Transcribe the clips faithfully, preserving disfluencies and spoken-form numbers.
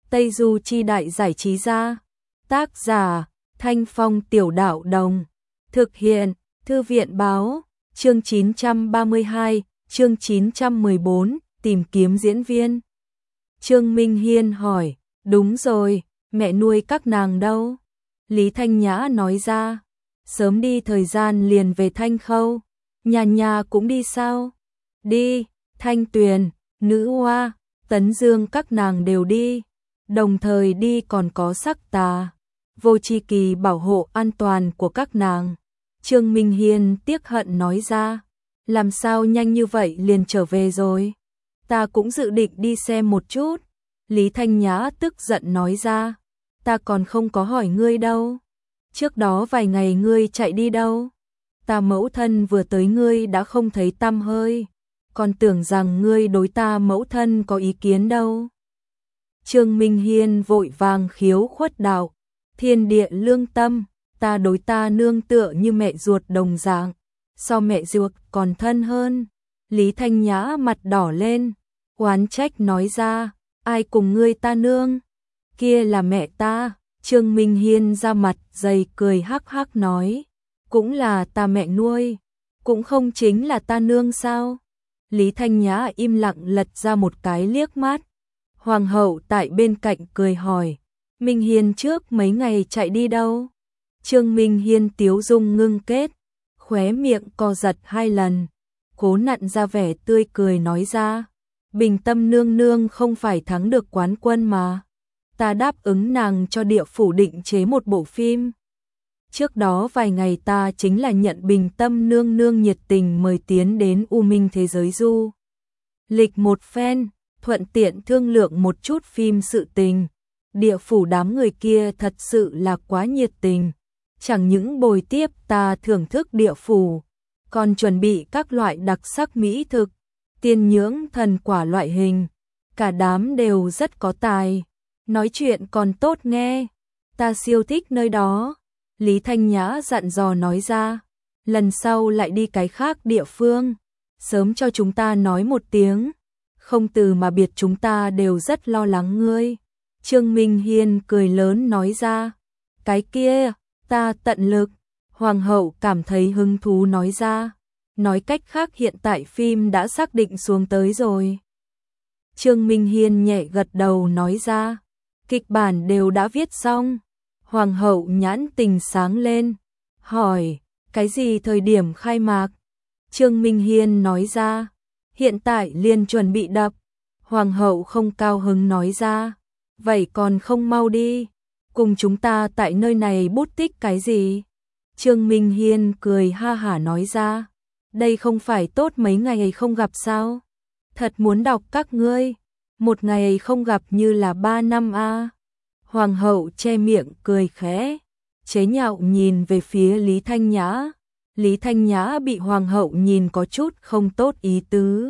Tây Du Chi Đại Giải Trí Gia. Tác giả Thanh Phong Tiểu Đạo Đồng. Thực hiện Thư viện Báo. Chương chín trăm ba mươi hai, chương chín trăm mười bốn, tìm kiếm diễn viên. Trương Minh Hiên hỏi, đúng rồi, mẹ nuôi các nàng đâu? Lý Thanh Nhã nói ra, sớm đi thời gian liền về Thanh Khâu. Nhà nhà cũng đi sao? Đi, Thanh Tuyền, Nữ Hoa, Tấn Dương các nàng đều đi. Đồng thời đi còn có Sắc Tà, Vô Chi Kỳ bảo hộ an toàn của các nàng. Trương Minh Hiên tiếc hận nói ra, làm sao nhanh như vậy liền trở về rồi? Ta cũng dự định đi xem một chút. Lý Thanh Nhã tức giận nói ra, ta còn không có hỏi ngươi đâu. Trước đó vài ngày ngươi chạy đi đâu? Ta mẫu thân vừa tới ngươi đã không thấy tăm hơi, còn tưởng rằng ngươi đối ta mẫu thân có ý kiến đâu. Trương Minh Hiên vội vàng khiếu khuất đạo, thiên địa lương tâm, ta đối ta nương tựa như mẹ ruột đồng dạng, so mẹ ruột còn thân hơn. Lý Thanh Nhã mặt đỏ lên, oán trách nói ra, ai cùng ngươi ta nương? Kia là mẹ ta. Trương Minh Hiên ra mặt dày cười hắc hắc nói, cũng là ta mẹ nuôi, cũng không chính là ta nương sao? Lý Thanh Nhã im lặng lật ra một cái liếc mắt. Hoàng hậu tại bên cạnh cười hỏi, Minh Hiên trước mấy ngày chạy đi đâu? Trương Minh Hiên tiếu dung ngưng kết, khóe miệng co giật hai lần, cố nặn ra vẻ tươi cười nói ra, Bình Tâm nương nương không phải thắng được quán quân mà. Ta đáp ứng nàng cho địa phủ định chế một bộ phim. Trước đó vài ngày ta chính là nhận Bình Tâm nương nương nhiệt tình mời tiến đến U Minh thế giới du lịch một phen, thuận tiện thương lượng một chút phim sự tình. Địa phủ đám người kia thật sự là quá nhiệt tình, chẳng những bồi tiếp ta thưởng thức địa phủ, còn chuẩn bị các loại đặc sắc mỹ thực, tiên nhưỡng thần quả loại hình, cả đám đều rất có tài, nói chuyện còn tốt nghe, ta siêu thích nơi đó. Lý Thanh Nhã dặn dò nói ra, lần sau lại đi cái khác địa phương, sớm cho chúng ta nói một tiếng, không từ mà biệt chúng ta đều rất lo lắng ngươi. Trương Minh Hiên cười lớn nói ra, cái kia, ta tận lực. Hoàng hậu cảm thấy hứng thú nói ra, nói cách khác hiện tại phim đã xác định xuống tới rồi. Trương Minh Hiên nhẹ gật đầu nói ra, kịch bản đều đã viết xong. Hoàng hậu nhãn tình sáng lên, hỏi, cái gì thời điểm khai mạc? Trương Minh Hiên nói ra, hiện tại liền chuẩn bị đập. Hoàng hậu không cao hứng nói ra, vậy còn không mau đi, cùng chúng ta tại nơi này bút tích cái gì? Trương Minh Hiên cười ha hả nói ra, đây không phải tốt mấy ngày không gặp sao? Thật muốn đọc các ngươi, một ngày không gặp như là ba năm a. À. Hoàng hậu che miệng cười khẽ, chế nhạo nhìn về phía Lý Thanh Nhã. Lý Thanh Nhã bị hoàng hậu nhìn có chút không tốt ý tứ.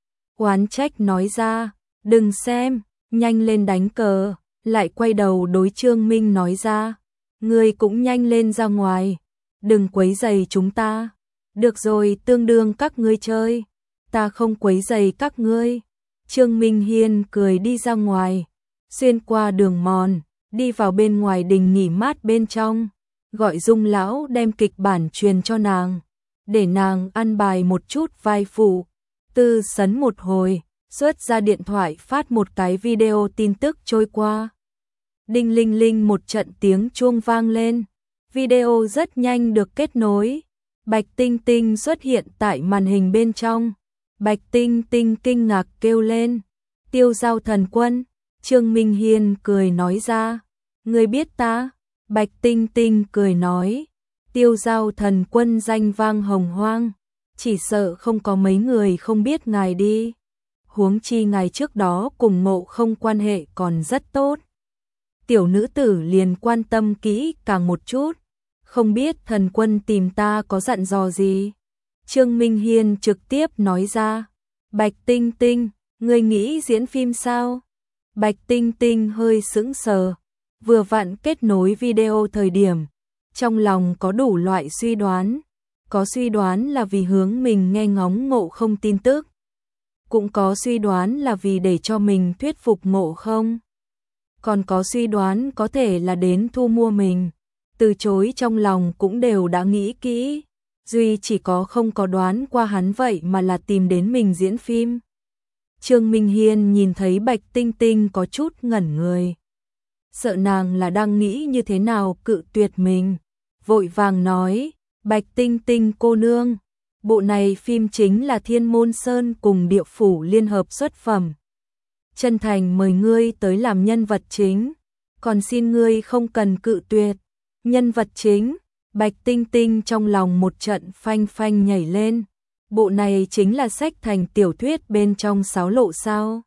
Oán trách nói ra, đừng xem, nhanh lên đánh cờ, lại quay đầu đối Trương Minh nói ra, ngươi cũng nhanh lên ra ngoài, đừng quấy rầy chúng ta. Được rồi, tương đương các ngươi chơi, ta không quấy rầy các ngươi. Trương Minh Hiên cười đi ra ngoài, xuyên qua đường mòn, đi vào bên ngoài đình nghỉ mát bên trong, gọi Dung lão đem kịch bản truyền cho nàng, để nàng ăn bài một chút vai phụ. Tư sấn một hồi, xuất ra điện thoại phát một cái video tin tức trôi qua. Đinh linh linh một trận tiếng chuông vang lên, video rất nhanh được kết nối. Bạch Tinh Tinh xuất hiện tại màn hình bên trong. Bạch Tinh Tinh kinh ngạc kêu lên, Tiêu Giao thần quân. Trương Minh Hiên cười nói ra, ngươi biết ta? Bạch Tinh Tinh cười nói, Tiêu Giao thần quân danh vang hồng hoang, chỉ sợ không có mấy người không biết ngài đi. Huống chi ngài trước đó cùng Ngộ Không quan hệ còn rất tốt. Tiểu nữ tử liền quan tâm kỹ càng một chút, không biết thần quân tìm ta có dặn dò gì. Trương Minh Hiên trực tiếp nói ra, Bạch Tinh Tinh, ngươi nghĩ diễn phim sao? Bạch Tinh Tinh hơi sững sờ, vừa vặn kết nối video thời điểm, trong lòng có đủ loại suy đoán, có suy đoán là vì hướng mình nghe ngóng Ngộ Không tin tức, cũng có suy đoán là vì để cho mình thuyết phục Ngộ Không, còn có suy đoán có thể là đến thu mua mình, từ chối trong lòng cũng đều đã nghĩ kỹ, duy chỉ có không có đoán qua hắn vậy mà là tìm đến mình diễn phim. Trương Minh Hiên nhìn thấy Bạch Tinh Tinh có chút ngẩn người, sợ nàng là đang nghĩ như thế nào cự tuyệt mình, vội vàng nói, Bạch Tinh Tinh cô nương, bộ này phim chính là Thiên Môn Sơn cùng Địa Phủ liên hợp xuất phẩm. Chân thành mời ngươi tới làm nhân vật chính, còn xin ngươi không cần cự tuyệt. Nhân vật chính, Bạch Tinh Tinh trong lòng một trận phanh phanh nhảy lên, bộ này chính là sách thành tiểu thuyết bên trong Sáo Lộ sao?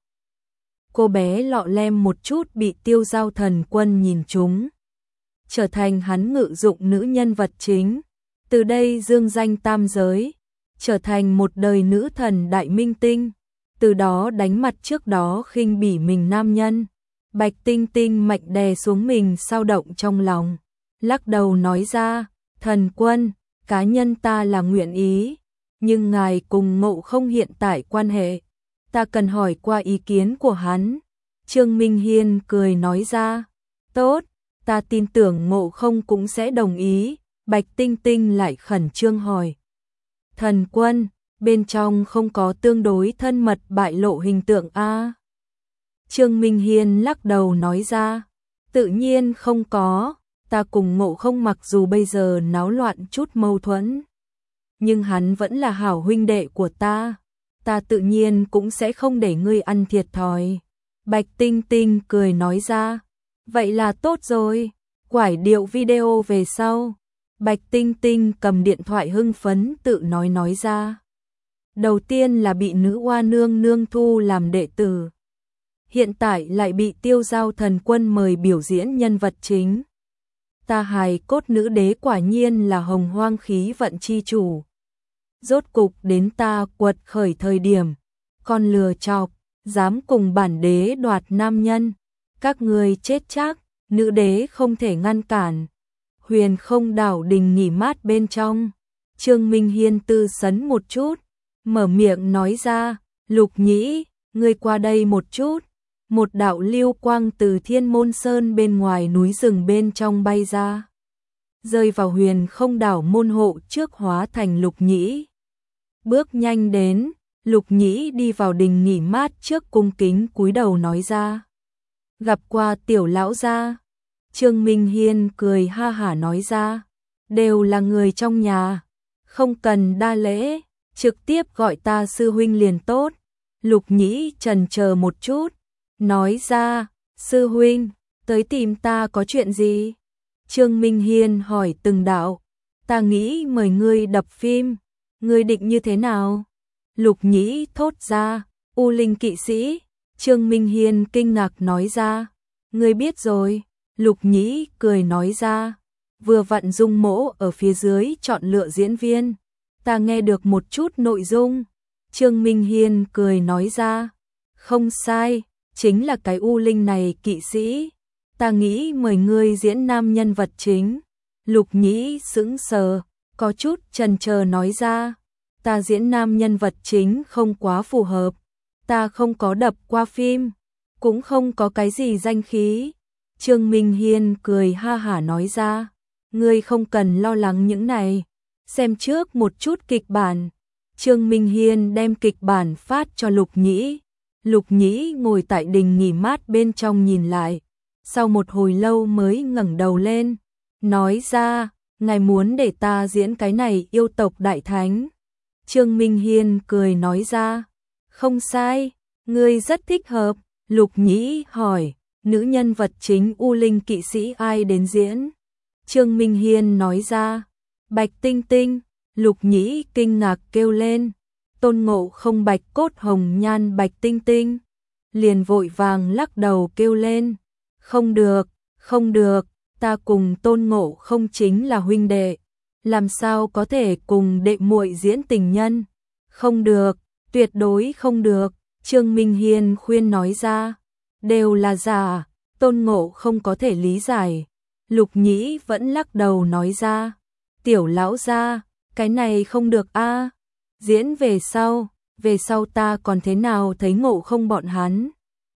Cô bé lọ lem một chút bị Tiêu Giao Thần Quân nhìn trúng, trở thành hắn ngự dụng nữ nhân vật chính, từ đây dương danh tam giới, trở thành một đời nữ thần đại minh tinh, từ đó đánh mặt trước đó khinh bỉ mình nam nhân. Bạch Tinh Tinh mạnh đè xuống mình sao động trong lòng, lắc đầu nói ra, thần quân, cá nhân ta là nguyện ý, nhưng ngài cùng Ngộ Không hiện tại quan hệ, ta cần hỏi qua ý kiến của hắn. Trương Minh Hiên cười nói ra, tốt, ta tin tưởng Ngộ Không cũng sẽ đồng ý. Bạch Tinh Tinh lại khẩn trương hỏi, thần quân, bên trong không có tương đối thân mật bại lộ hình tượng a? Trương Minh Hiên lắc đầu nói ra, tự nhiên không có, ta cùng Ngộ Không mặc dù bây giờ náo loạn chút mâu thuẫn, nhưng hắn vẫn là hảo huynh đệ của ta, ta tự nhiên cũng sẽ không để ngươi ăn thiệt thòi. Bạch Tinh Tinh cười nói ra, vậy là tốt rồi, quải điệu video về sau. Bạch Tinh Tinh cầm điện thoại hưng phấn tự nói nói ra, đầu tiên là bị nữ oa nương nương thu làm đệ tử, hiện tại lại bị Tiêu Giao Thần Quân mời biểu diễn nhân vật chính. Ta hài cốt nữ đế quả nhiên là hồng hoang khí vận chi chủ. Rốt cục đến ta quật khởi thời điểm, con lừa chọc, dám cùng bản đế đoạt nam nhân, các người chết chắc, nữ đế không thể ngăn cản. Huyền Không đảo đình nghỉ mát bên trong, Trương Minh Hiên tư sấn một chút, mở miệng nói ra, Lục Nhĩ, ngươi qua đây một chút. Một đạo lưu quang từ Thiên Môn Sơn bên ngoài núi rừng bên trong bay ra, rơi vào Huyền Không đảo môn hộ trước hóa thành Lục Nhĩ. Bước nhanh đến, Lục Nhĩ đi vào đình nghỉ mát trước cung kính cúi đầu nói ra, gặp qua tiểu lão gia. Trương Minh Hiên cười ha hả nói ra, đều là người trong nhà, không cần đa lễ, trực tiếp gọi ta sư huynh liền tốt. Lục Nhĩ chần chờ một chút, nói ra, sư huynh, tới tìm ta có chuyện gì? Trương Minh Hiên hỏi từng đạo, ta nghĩ mời ngươi đập phim, ngươi định như thế nào? Lục Nhĩ thốt ra, U Linh kỵ sĩ. Trương Minh Hiên kinh ngạc nói ra, ngươi biết rồi. Lục Nhĩ cười nói ra, vừa vặn Dung Mỗ ở phía dưới chọn lựa diễn viên, ta nghe được một chút nội dung. Trương Minh Hiên cười nói ra, không sai, chính là cái U Linh này kỵ sĩ, ta nghĩ mời ngươi diễn nam nhân vật chính. Lục Nhĩ sững sờ, có chút chần chờ nói ra, ta diễn nam nhân vật chính không quá phù hợp, ta không có đập qua phim, cũng không có cái gì danh khí. Trương Minh Hiên cười ha hả nói ra, ngươi không cần lo lắng những này, xem trước một chút kịch bản. Trương Minh Hiên đem kịch bản phát cho Lục Nhĩ. Lục Nhĩ ngồi tại đình nghỉ mát bên trong nhìn lại, sau một hồi lâu mới ngẩng đầu lên, nói ra, ngài muốn để ta diễn cái này yêu tộc đại thánh. Trương Minh Hiên cười nói ra, không sai, ngươi rất thích hợp. Lục Nhĩ hỏi, nữ nhân vật chính U Linh kỵ sĩ ai đến diễn? Trương Minh Hiên nói ra, Bạch Tinh Tinh. Lục Nhĩ kinh ngạc kêu lên, Tôn Ngộ Không bạch cốt hồng nhan Bạch Tinh Tinh. Liền vội vàng lắc đầu kêu lên, không được, không được, ta cùng Tôn Ngộ Không chính là huynh đệ, làm sao có thể cùng đệ muội diễn tình nhân? Không được, tuyệt đối không được. Trương Minh Hiên khuyên nói ra, đều là giả, Tôn Ngộ Không có thể lý giải. Lục Nhĩ vẫn lắc đầu nói ra, tiểu lão gia, cái này không được a, diễn về sau, về sau ta còn thế nào thấy Ngộ Không bọn hắn?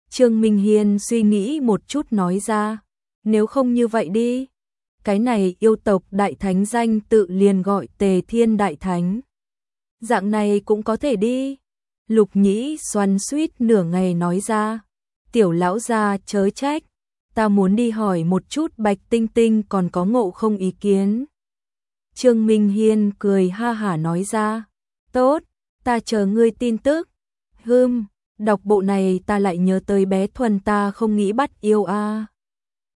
Trương Minh Hiên suy nghĩ một chút nói ra, nếu không như vậy đi, cái này yêu tộc đại thánh danh tự liền gọi Tề Thiên Đại Thánh. Dạng này cũng có thể đi. Lục Nhĩ xoắn xuýt nửa ngày nói ra, tiểu lão gia chớ trách, ta muốn đi hỏi một chút Bạch Tinh Tinh còn có ngộ không ý kiến. Trương Minh Hiên cười ha hả nói ra, tốt, ta chờ ngươi tin tức. Hừm, đọc bộ này ta lại nhớ tới bé Thuần ta không nghĩ bắt yêu a. À.